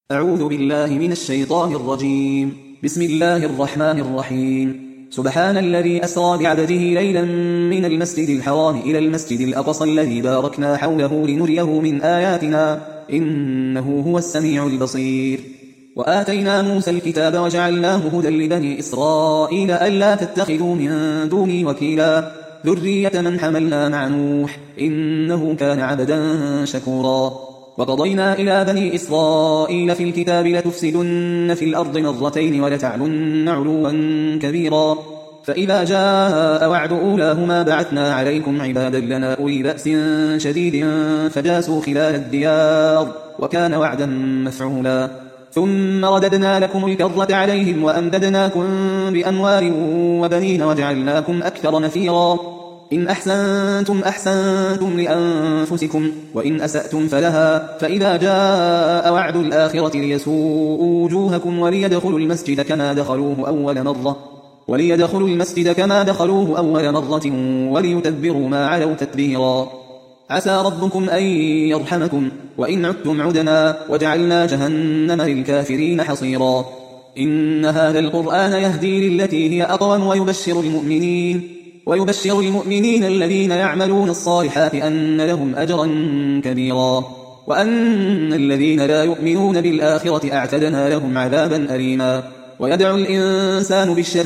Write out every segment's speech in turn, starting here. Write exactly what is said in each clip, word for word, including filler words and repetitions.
أعوذ بالله من الشيطان الرجيم. بسم الله الرحمن الرحيم. سبحان الذي أسرى بعبده ليلا من المسجد الحرام إلى المسجد الأقصى الذي باركنا حوله لنريه من آياتنا إنه هو السميع البصير. وآتينا موسى الكتاب وجعلناه هدى لبني إسرائيل ألا تتخذوا من دوني وكيلا ذرية من حملنا مع نوح إنه كان عبدا شكورا. وقضينا إلى بني إسرائيل في الكتاب لتفسدن في الأرض مرتين ولتعلن علوا كبيرا فإذا جاء وعد أولاهما بعثنا عليكم عبادا لنا أولي بأس شديد فجاسوا خلال الديار وكان وعدا مفعولا. ثم رددنا لكم الكرة عليهم وأمددناكم بأموال وبنين وجعلناكم أكثر نفيرا. إن أحسنتم أحسنتم لأنفسكم وإن أسأتم فلها فإذا جاء وعد الآخرة ليسوءوا وجوهكم وليدخلوا المسجد كما دخلوه أول مرة وليدخلوا المسجد كما دخلوه أول مرة وليتبروا ما علوا تتبيرا. عسى ربكم أن يرحمكم وإن عدتم عدنا وجعلنا جهنم للكافرين حصيرا. إن هذا القرآن يهدي للتي هي أقوم ويبشر المؤمنين ويبشر المؤمنين الذين يعملون الصالحات أن لهم أجرا كبيرا وأن الذين لا يؤمنون بالآخرة أعتدنا لهم عذابا أليما. ويدعو الإنسان بالشر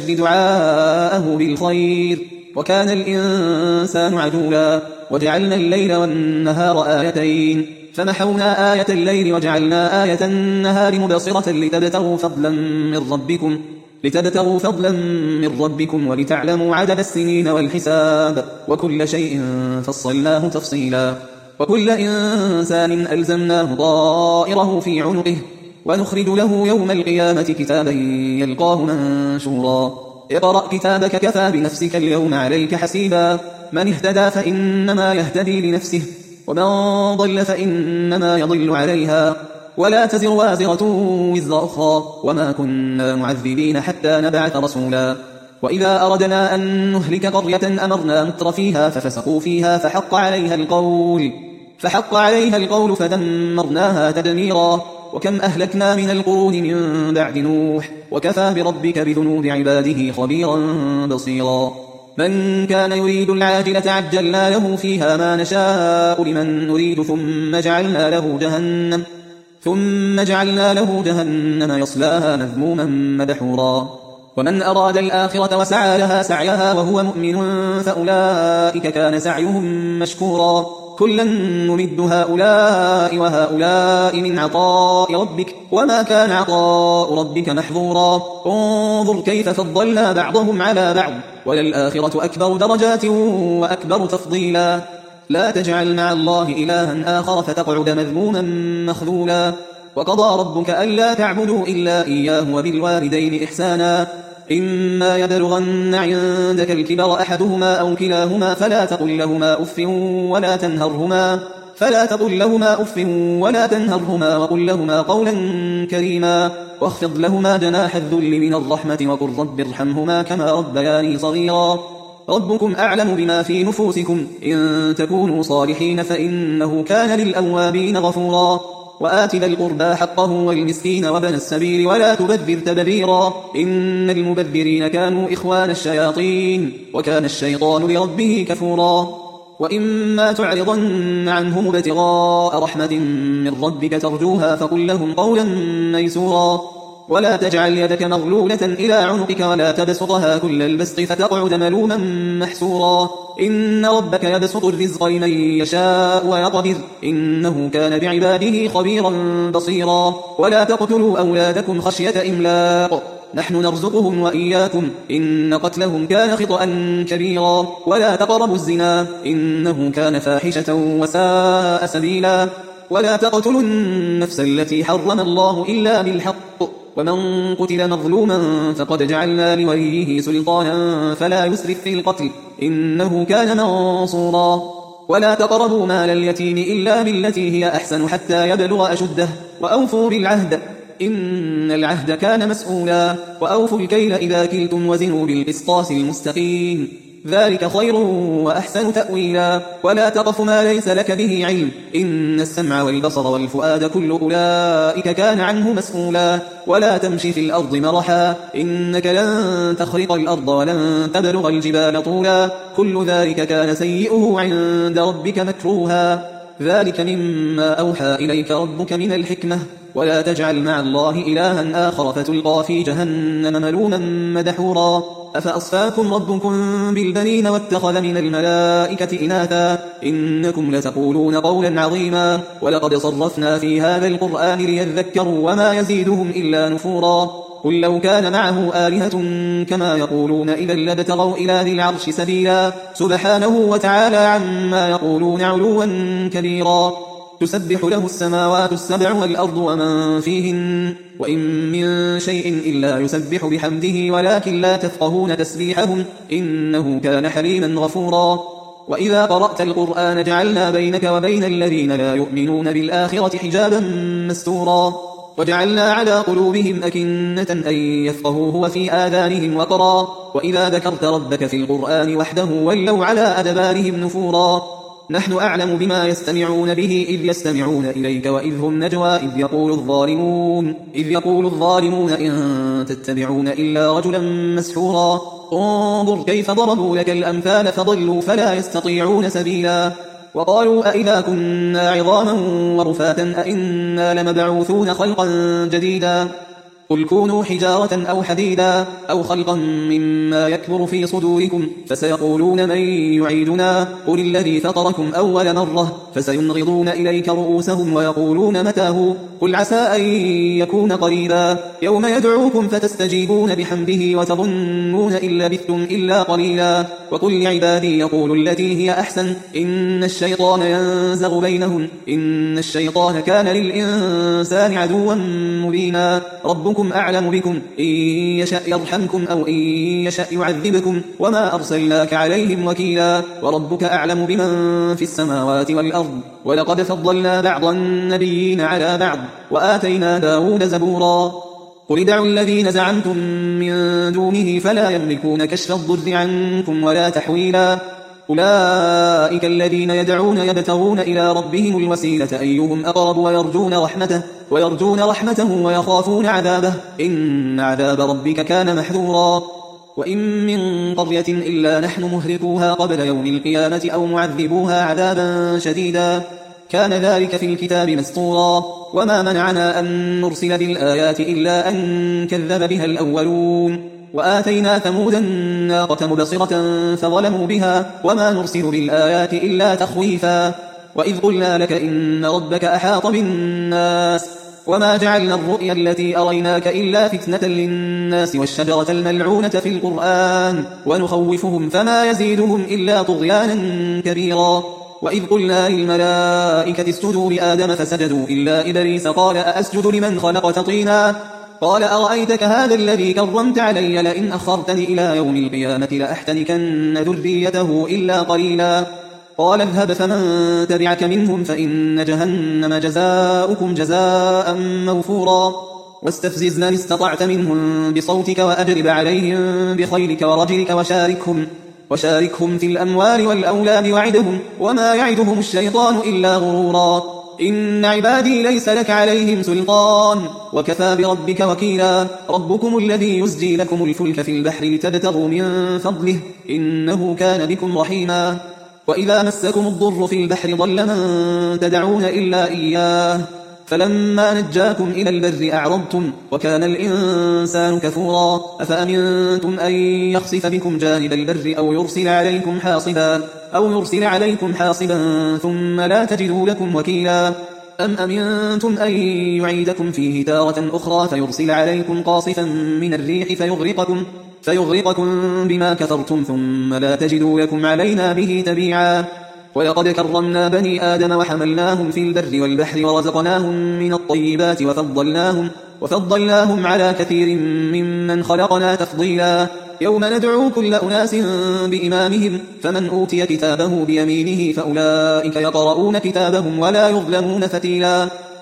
دعاءه بالخير وكان الإنسان عجولا. وجعلنا الليل والنهار آيتين فمحونا آية الليل وجعلنا آية النهار مبصرة لتبتغوا فضلا من ربكم لتبتغوا فضلا من ربكم ولتعلموا عدد السنين والحساب وكل شيء فصلناه تفصيلا. وكل إنسان ألزمناه طائره في عنقه ونخرج له يوم القيامة كتابا يلقاه منشورا. اقرأ كتابك كفى بنفسك اليوم عليك حسيبا. من اهتدى فإنما يهتدي لنفسه ومن ضل فإنما يضل عليها ولا تزر وازرة وزر أخرى وما كنا معذبين حتى نبعث رسولا. وإذا أردنا أن نهلك قرية أمرنا متر فيها ففسقوا فيها فحق عليها القول فحق عليها القول فدمرناها تدميرا. وكم أهلكنا من القرون من بعد نوح وكفى بربك بذنوب عباده خبيرا بصيرا. من كان يريد العاجلة عجلنا له فيها ما نشاء لمن نريد ثم جعلنا له جهنم ثم جعلنا له جهنم يصلاها مذموما مدحورا. ومن أراد الآخرة وسعى لها سعيها وهو مؤمن فأولئك كان سعيهم مشكورا. كلا نمد هؤلاء وهؤلاء من عطاء ربك وما كان عطاء ربك محظورا. انظر كيف فضلنا بعضهم على بعض وللآخرة أكبر درجات وأكبر تفضيلا. لا تجعل مع الله إلها آخر فتقعد مذموما مخذولا. وقضى ربك ألا تعبدوا إلا إياه وبالوالدين إحسانا. إما يبلغن عندك الكبر أحدهما أو كلاهما فلا تقل لهما أف ولا تنهرهما فلا تقل لهما أف ولا تنهرهما وقل لهما قولا كريما واخفض لهما جناح الذل من الرحمة وقل رب ارحمهما كما ربياني صغيرا. ربكم أعلم بما في نفوسكم إن تكونوا صالحين فإنه كان للأوابين غفورا. وآت ذا القربى حقه والمسكين وابن السبيل ولا تبذر تبذيرا إن المبذرين كانوا إخوان الشياطين وكان الشيطان لربه كفورا. وإما تعرضن عنهم ابتغاء رحمة من ربك ترجوها فقل لهم قولا ميسورا. ولا تجعل يدك مغلولة إلى عنقك ولا تبسطها كل البسط فتقعد ملوما محسورا. إن ربك يبسط الرزق لمن يشاء ويقدر إنه كان بعباده خبيرا بصيرا. ولا تقتلوا أولادكم خشية إملاق نحن نرزقهم وإياكم إن قتلهم كان خطأ كبيرا. ولا تقربوا الزنا إنه كان فاحشة وساء سبيلا. ولا تقتلوا النفس التي حرم الله إلا بالحق ومن قتل مظلوما فقد جعلنا لوليه سلطانا فلا يسرف في القتل إنه كان منصورا. ولا تقربوا مال اليتيم إلا بالتي هي أحسن حتى يبلغ أشده وأوفوا بالعهد إن العهد كان مسؤولا. وأوفوا الكيل إذا كلتم وزنوا بالقسطاس المستقيم ذلك خير وأحسن تأويلا. ولا تقف ما ليس لك به علم، إن السمع والبصر والفؤاد كل أولئك كان عنه مسؤولا. ولا تمش في الأرض مرحا، إنك لن تخرق الأرض ولن تبلغ الجبال طولا، كل ذلك كان سيئه عند ربك مكروها. ذلك مما أوحى إليك ربك من الحكمة. ولا تجعل مع الله إلها آخر فتلقى في جهنم ملوما مدحورا. أفأصفاكم ربكم بالبنين واتخذ من الملائكة إناثا، إنكم لتقولون قولا عظيما. ولقد صرفنا في هذا القرآن ليذكروا وما يزيدهم إلا نفورا. قل لو كان معه آلهة كما يقولون إذا لابتغوا إلى ذي العرش سبيلا، سبحانه وتعالى عما يقولون علوا كبيرا. تسبح له السماوات السبع والأرض ومن فيهن، وإن من شيء إلا يسبح بحمده ولكن لا تفقهون تسبيحهم، إنه كان حليما غفورا. وإذا قرأت القرآن جعلنا بينك وبين الذين لا يؤمنون بالآخرة حجابا مستورا. وجعلنا على قلوبهم أكنة أن يفقهوه وفي آذانهم وقرا، وإذا ذكرت ربك في القرآن وحده ولوا على أدبارهم نفورا. نحن أعلم بما يستمعون به إذ يستمعون إليك وإذ هم نجوى إذ يقول الظالمون إذ يقول الظالمون إن تتبعون إلا رجلا مسحورا. انظر كيف ضربوا لك الأمثال فضلوا فلا يستطيعون سبيلا. وقالوا أئذا كنا عظاما ورفاتا أئنا لمبعوثون خلقا جديدا. قل كونوا حجارة أو حديدا أو خلقا مما يكبر في صدوركم، فسيقولون من يعيدنا قل الذي فطركم أول مرة، فسينغضون إليك رؤوسهم ويقولون متى، قل عسى أن يكون قريبا. يوم يدعوكم فتستجيبون بحمده وتظنون إن لبثتم إلا قليلا. وقل لعبادي يقولوا التي هي أحسن إن الشيطان ينزغ بينهم إن الشيطان كان للإنسان عدوا مبينا. ربكم أعلم بكم إن يشأ يرحمكم أو إن يشأ يعذبكم وما أرسلناك عليهم وكيلا. وربك أعلم بمن في السماوات والأرض. ولقد فضلنا بعض النبيين على بعض وآتينا داود زبورا. قل ادعوا الذين زعمتم من دونه فلا يملكون كشف الضر عنكم ولا تحويلا. أولئك الذين يدعون يبتغون إلى ربهم الوسيلة أيهم أقرب ويرجون رحمته ويرجون رحمته ويخافون عذابه إن عذاب ربك كان محذورا. وإن من قرية إلا نحن مهلكوها قبل يوم القيامة أو معذبوها عذابا شديدا كان ذلك في الكتاب مسطورا. وما منعنا أن نرسل بالآيات إلا أن كذب بها الأولون. وآتينا ثمود الناقة مبصرة فظلموا بها وما نرسل بالآيات إلا تخويفا. وإذ قلنا لك إن ربك أحاط بالناس وما جعلنا الرؤيا التي أريناك إلا فتنة للناس والشجرة الملعونة في القرآن ونخوفهم فما يزيدهم إلا طغيانا كبيرا. وإذ قلنا للملائكة اسجدوا لآدم فسجدوا إلا إبليس قال أأسجد لمن خلقت طينا قال أرأيتك هذا الذي كرمت علي لئن أخرتني إلى يوم القيامة لأحتنكن ذريته إلا قليلا. قال اذهب فمن تبعك منهم فإن جهنم جزاؤكم جزاء موفورا. واستفزز من استطعت منهم بصوتك وأجلب عليهم بخيلك ورجلك وشاركهم وشاركهم في الأموال والأولاد وعدهم وما يعدهم الشيطان إلا غرورا. إن عبادي ليس لك عليهم سلطان وكفى بربك وكيلا. ربكم الذي يزجي لكم الفلك في البحر لتبتغوا من فضله إنه كان بكم رحيما. وإذا مسكم الضر في البحر ضل من تدعون إلا إياه فلما نجاكم إلى البر أعرضتم وكان الإنسان كفورا. أفأمنتم أن يخسف بكم جانب البر أو يرسل عليكم حاصبا أو يرسل عليكم حاصبا ثم لا تجدوا لكم وكيلا. أم أمنتم أن يعيدكم فيه تارة أخرى فيرسل عليكم قاصفا من الريح فيغرقكم فيغرقكم بما كفرتم ثم لا تجدوا لكم علينا به تبيعا. ولقد كرمنا بني آدم وحملناهم في البر والبحر ورزقناهم من الطيبات وفضلناهم, وفضلناهم على كثير ممن خلقنا تفضيلا. يوم ندعو كل أناس بإمامهم فمن أوتي كتابه بيمينه فأولئك يقرؤون كتابهم ولا يظلمون فتيلا.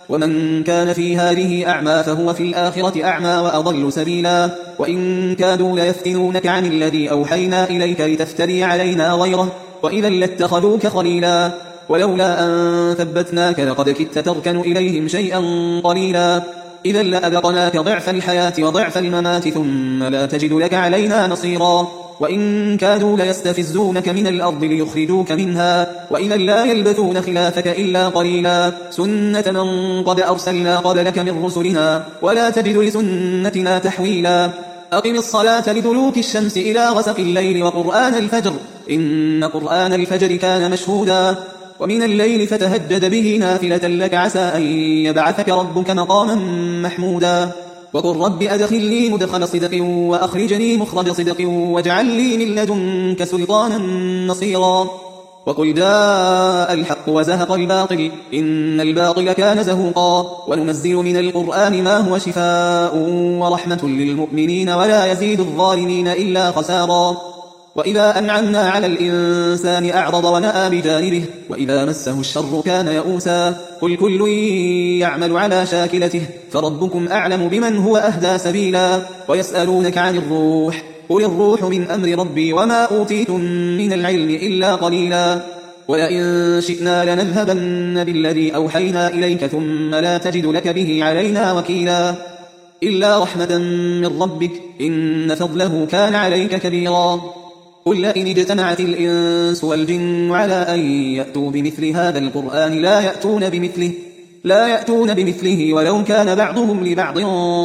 ومن كان في هذه أعمى فهو في الآخرة أعمى وأضل سبيلا وإن كادوا ليفتنونك عن الذي أوحينا إليك لتفتري علينا غيره وإذا لاتخذوك خليلا ولولا أن ثبتناك لقد كدت تركن إليهم شيئا قليلا إذا لأذقناك ضعف الحياة وضعف الممات ثم لا تجد لك علينا نصيرا وإن كادوا ليستفزونك من الأرض ليخرجوك منها وإذا لا يلبثون خلافك إلا قليلا سنة من قد أرسلنا قبلك من رسلنا ولا تجد لسنتنا تحويلا أقم الصلاة لدلوك الشمس إلى غسق الليل وقرآن الفجر إن قرآن الفجر كان مشهودا ومن الليل فتهجد به نافلة لك عسى أن يبعثك ربك مقاما محمودا وقل رب أدخلني مدخل صدق وأخرجني مخرج صدق واجعل لي من لدنك سلطانا نصيرا وقل جاء الحق وزهق الباطل إن الباطل كان زهوقا وننزل من القرآن ما هو شفاء ورحمة للمؤمنين ولا يزيد الظالمين إلا خسارا وإذا أنعمنا على الإنسان أعرض ونأى بجانبه وإذا مسه الشر كان يئوسا قل كل يعمل على شاكلته فربكم أعلم بمن هو أهدى سبيلا ويسألونك عن الروح قل الروح من أمر ربي وما أوتيتم من العلم إلا قليلا ولئن شئنا لنذهبن بالذي أوحينا إليك ثم لا تجد لك به علينا وكيلا إلا رحمة من ربك إن فضله كان عليك كبيرا قل لئن اجتمعت الإنس والجن على أن يأتوا بمثل هذا القرآن لا يأتون بمثله لا يأتون بمثله ولو كان بعضهم لبعض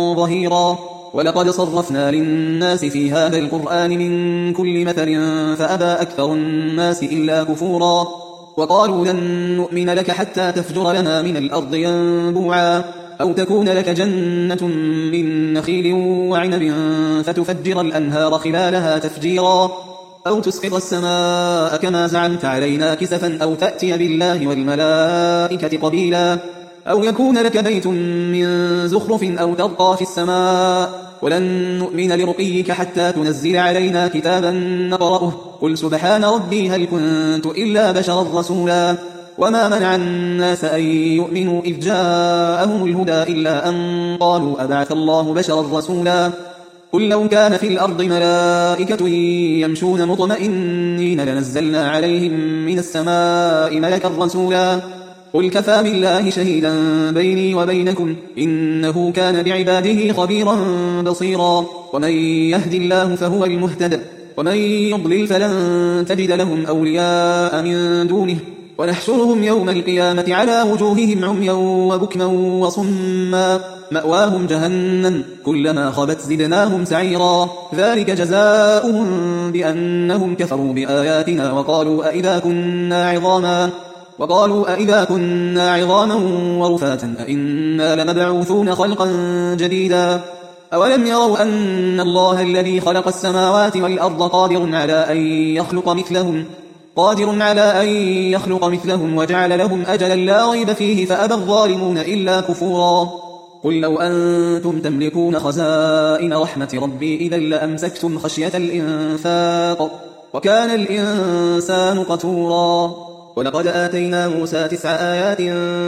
ظهيرا ولقد صرفنا للناس في هذا القرآن من كل مثل فأبى أكثر الناس إلا كفورا وقالوا لن نؤمن لك حتى تفجر لنا من الأرض ينبوعا أو تكون لك جنة من نخيل وعنب فتفجر الأنهار خلالها تفجيرا أو تسقط السماء كما زعمت علينا كسفا أو تأتي بالله والملائكة قبيلا أو يكون لك بيت من زخرف أو ترقى في السماء ولن نؤمن لرقيك حتى تنزل علينا كتابا نقرأه قل سبحان ربي هل كنت إلا بشرا رسولا وما منع الناس أن يؤمنوا إذ جاءهم الهدى إلا أن قالوا أبعث الله بشرا رسولا قل لو كان في الأرض ملائكة يمشون مطمئنين لنزلنا عليهم من السماء ملكا رسولا قل كفى بالله شهيدا بيني وبينكم إنه كان بعباده خبيرا بصيرا ومن يهد الله فهو المهتد ومن يضلل فلن تجد لهم أولياء من دونه ونحشرهم يوم القيامة على وجوههم عميا وبكما وصما مأواهم جهنم كلما خبت زدناهم سعيرا ذلك جزاؤهم بأنهم كفروا بآياتنا وقالوا أئذا كنا عظاما وقالوا أئذا كنا عظاما ورفاتا أئنا لمبعوثون خلقا جديدا أولم يروا أن الله الذي خلق السماوات والأرض قادر على أن يخلق مثلهم قادر على أن يخلق مثلهم وجعل لهم أجلا لا ريب فيه فأبى الظالمون إلا كفورا قل لو أنتم تملكون خزائن رحمة ربي إذا لأمسكتم خشية الإنفاق وكان الإنسان قتورا ولقد آتينا موسى تسع آيات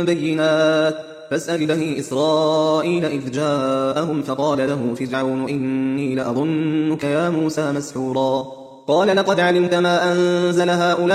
بينات فاسأل بني إسرائيل إذ جاءهم فقال له فرعون إني لأظنك يا موسى مسحورا قال لقد علمت ما أنزل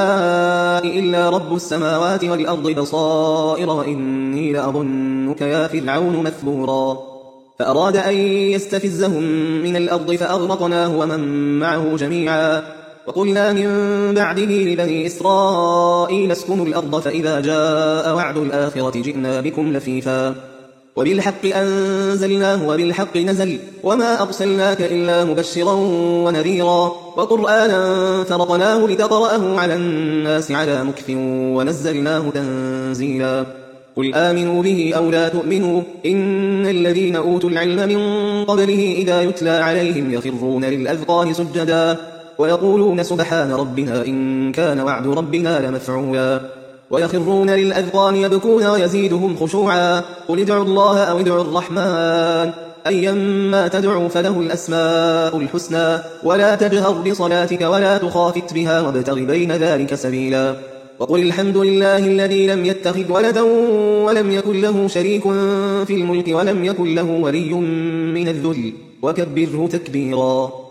هؤلاء إلا رب السماوات والأرض بصائر وإني لأظنك يا فرعون مثبورا فأراد أن يستفزهم من الأرض فأغرقناه ومن معه جميعا وقلنا من بعده لبني إسرائيل اسكنوا الأرض فإذا جاء وعد الآخرة جئنا بكم لفيفا وبالحق أنزلناه وبالحق نزل وما أرسلناك إلا مبشرا ونذيرا وقرآنا فرقناه لتقرأه على الناس على مكث ونزلناه تنزيلا قل آمنوا به أو لا تؤمنوا إن الذين أوتوا العلم من قبله إذا يتلى عليهم يخرون للأذقان سجدا ويقولون سبحان ربنا إن كان وعد ربنا لمفعولا ويخرون للأذقان يبكون ويزيدهم خشوعا قل ادعوا الله أو ادعوا الرحمن أيما تدعوا فله الأسماء الحسنى ولا تجهر بصلاتك ولا تخافت بها وابتغ بين ذلك سبيلا وقل الحمد لله الذي لم يتخذ ولدا ولم يكن له شريك في الملك ولم يكن له ولي من الذل وكبره تكبيرا.